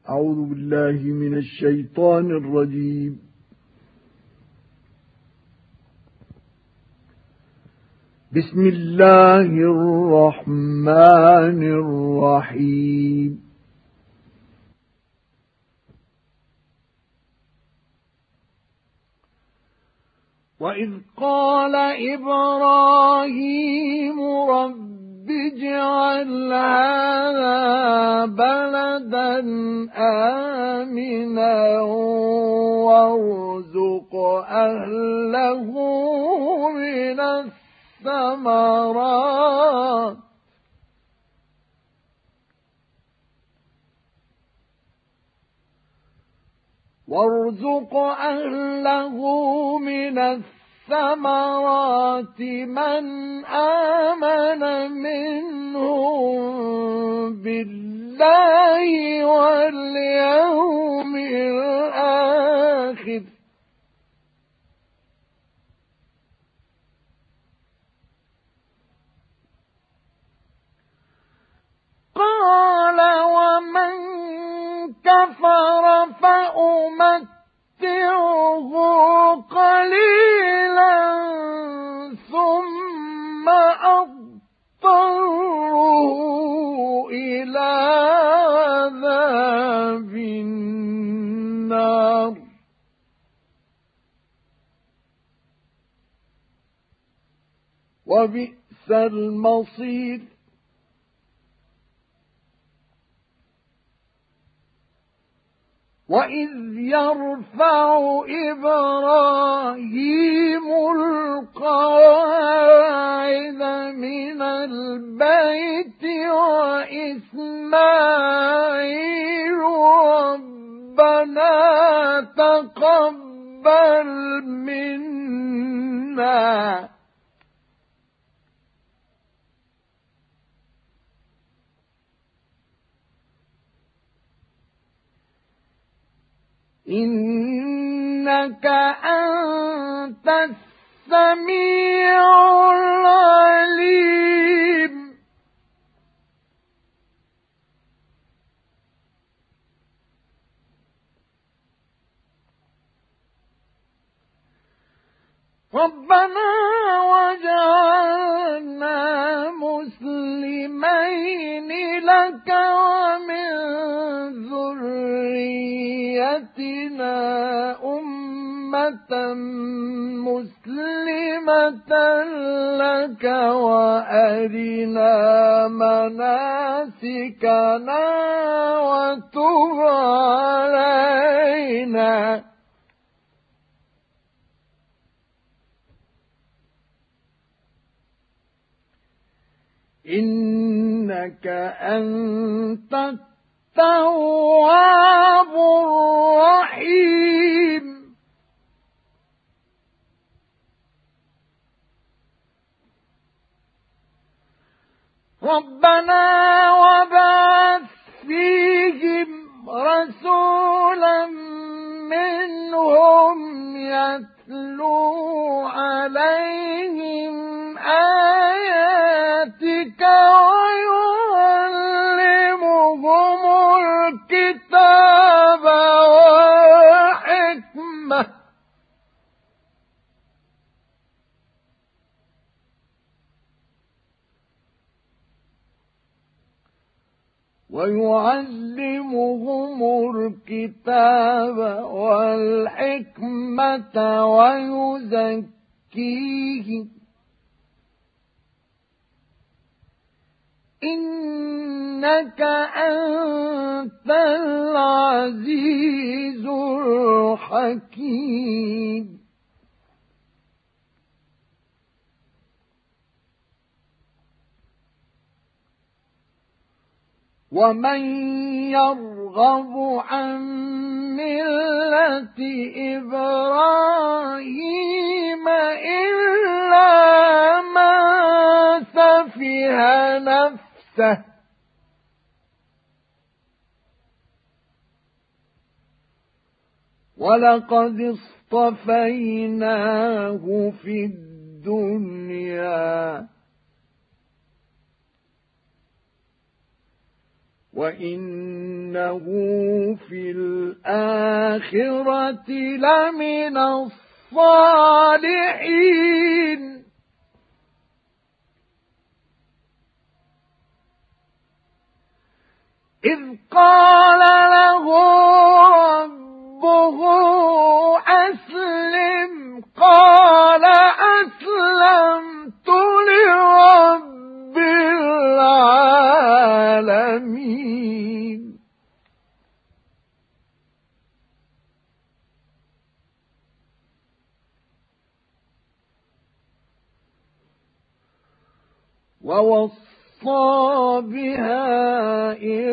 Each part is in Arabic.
أعوذ بالله من الشيطان الرجيم. بسم الله الرحمن الرحيم. وإذ قال إبراهيم رب اجعل هذا بلدا آمنا وارزق أهله من الثمرات من آمن منهم بالله واليوم الآخر قال ومن كفر فأمتعه قليلا ثم أضطره إلى عذاب النار وبئس المصير. وإذ يرفع إبراهيم القواعد من البيت وإسماعيل ربنا تقبل منا إنك أنت السميع العليم. ربنا وجعلنا مسلمين لك ومن ذريتنا أمة مسلمة لك وأرنا مناسكنا وتب علينا إنك أنت التواب الرحيم. ربنا وبعث فيهم رسولا منهم يتلو عليهم آياتك ويعلمهم الكتاب والحكمة ويزكيهم إنك أنت العزيز الحكيم. ومن يرغب عن ملة إبراهيم إلا من سفه نفسه ولقد اصطفيناه في الدنيا وإنه في الآخرة لمن الصالحين إذ قال له ربه أسلم قال أسلمت لرب العالمين ووصى بها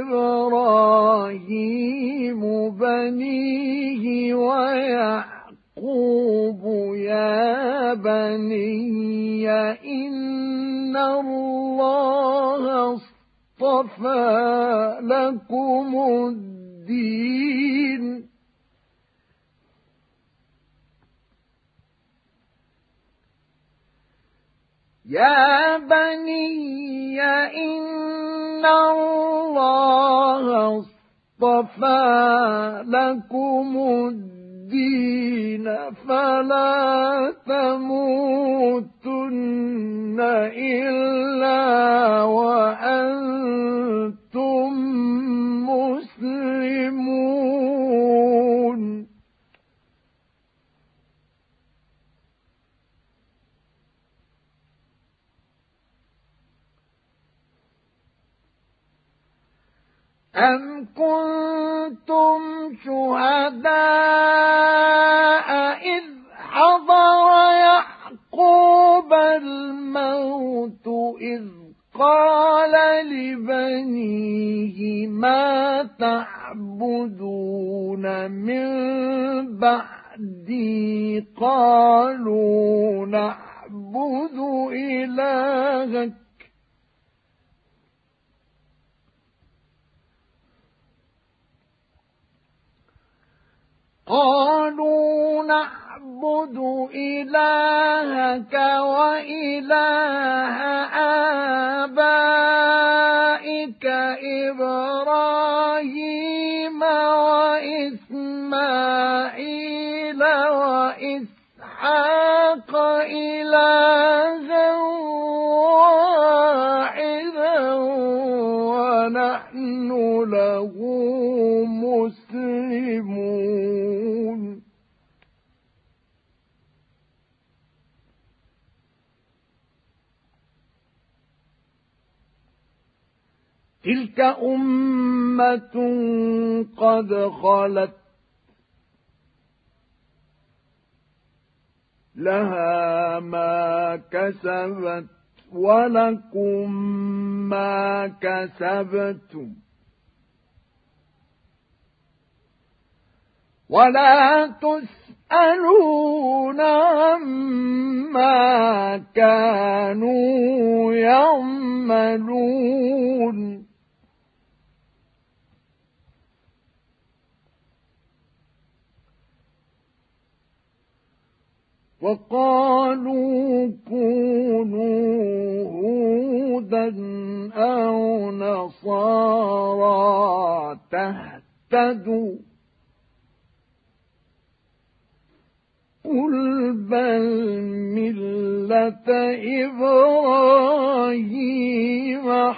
إبراهيم بنيه ويعقوب يا بني إن الله اصطفى لكم الدين يا بني إن الله اصطفى لكم الدين فلا تموتن إلا وأنتم مسلمون أم كنتم شهداء إذ حضر يعقوب الموت إذ قال لبنيه ما تعبدون من بعدي قالوا نعبد إلهك وإله آبائك إبراهيم وإسماعيل وإسحاق إلها واحدا ونحن له مسلمون تلك أمة قد خلت لها ما كسبت ولكم ما كسبتم ولا تسألون عما كانوا يعملون وقالوا كونوا هودا أو نصارى تهتدوا قل بل ملة إبراهيم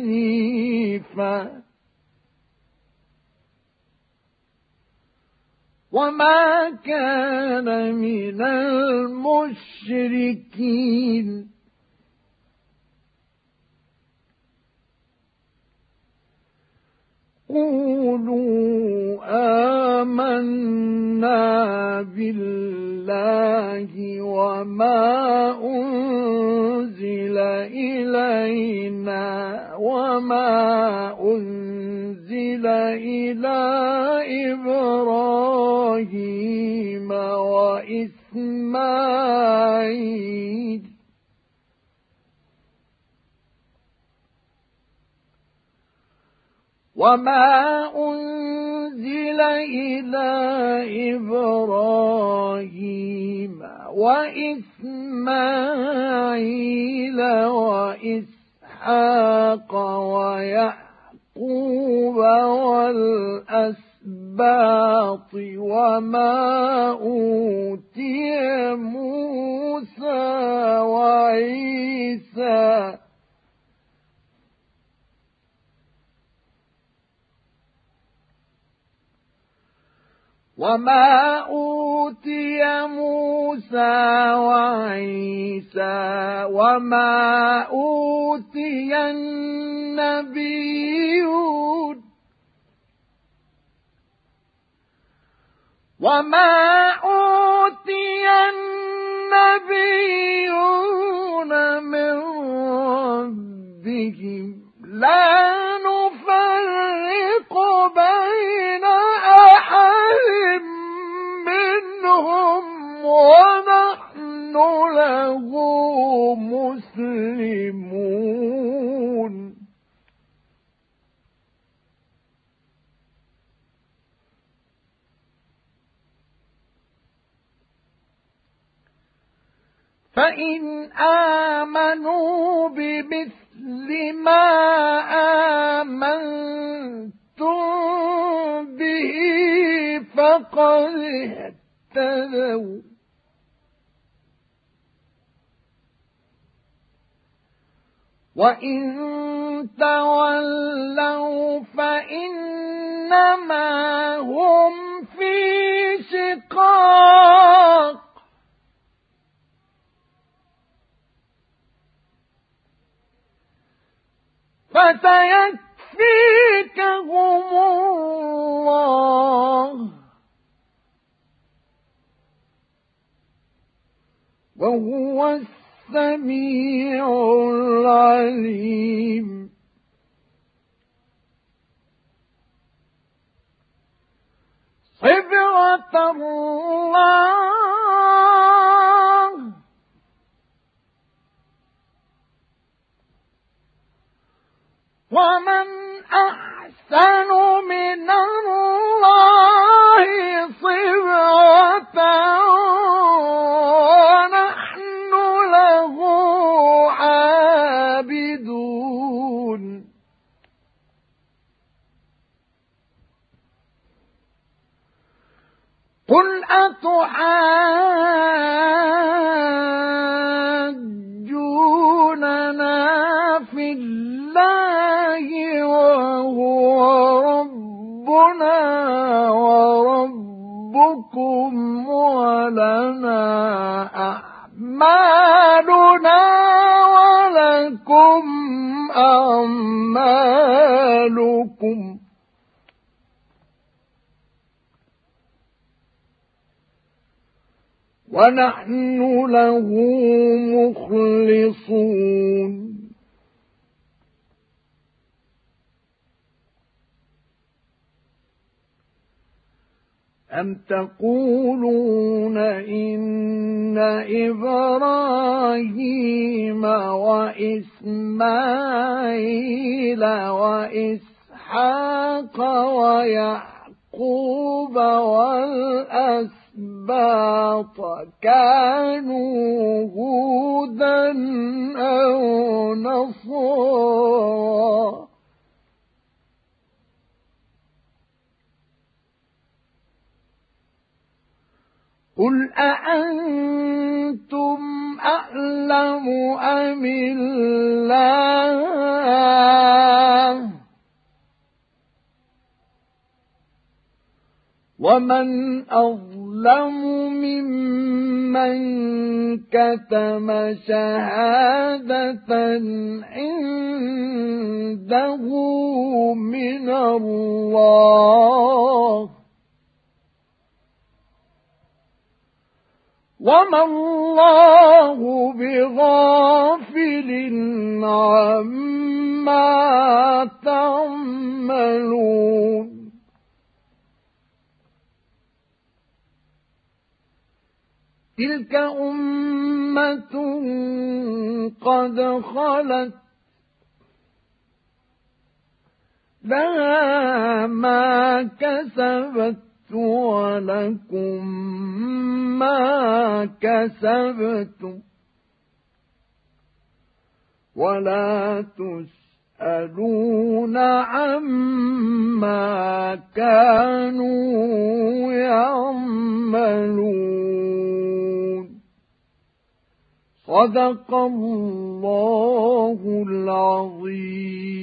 حنيفا وما كان من المشركين قولوا آمنا بالله وما أنزل إلينا وما أنزل إلى إبراهيم وإسماعيل وإسحاق ويعقوب ويعقوب والأسباط وما أوتي موسى وعيسى وما أوتي النبيون من ربهم لا نفرق بين أحد منهم ونحن له مسلمون فإن آمنوا بمثل ما آمنتم به فقد اهتدوا وإن تولوا فإنما هم في شقاق فسيكفيكهم الله وهو السميع العليم صبغة الله ومن أحسن من الله صبغة ونحن له عابدون قل أتحاجوننا في الله وهو ربنا وربكم ولنا أعمالنا ولكم أعمالكم ونحن له مخلصون أم تقولون إن إبراهيم وإسماعيل وإسحاق ويعقوب والأسباط كانوا هودا أو نصارى قل أأنتم أعلم أم الله ومن أظلم ممن كتم شهادة عنده من الله وما الله بغافل عما تعملون تلك أمة قد خلت لها ما كسبت ولكم ما كسبتم ولا يسألون عما كانوا يعملون. صدق الله العظيم.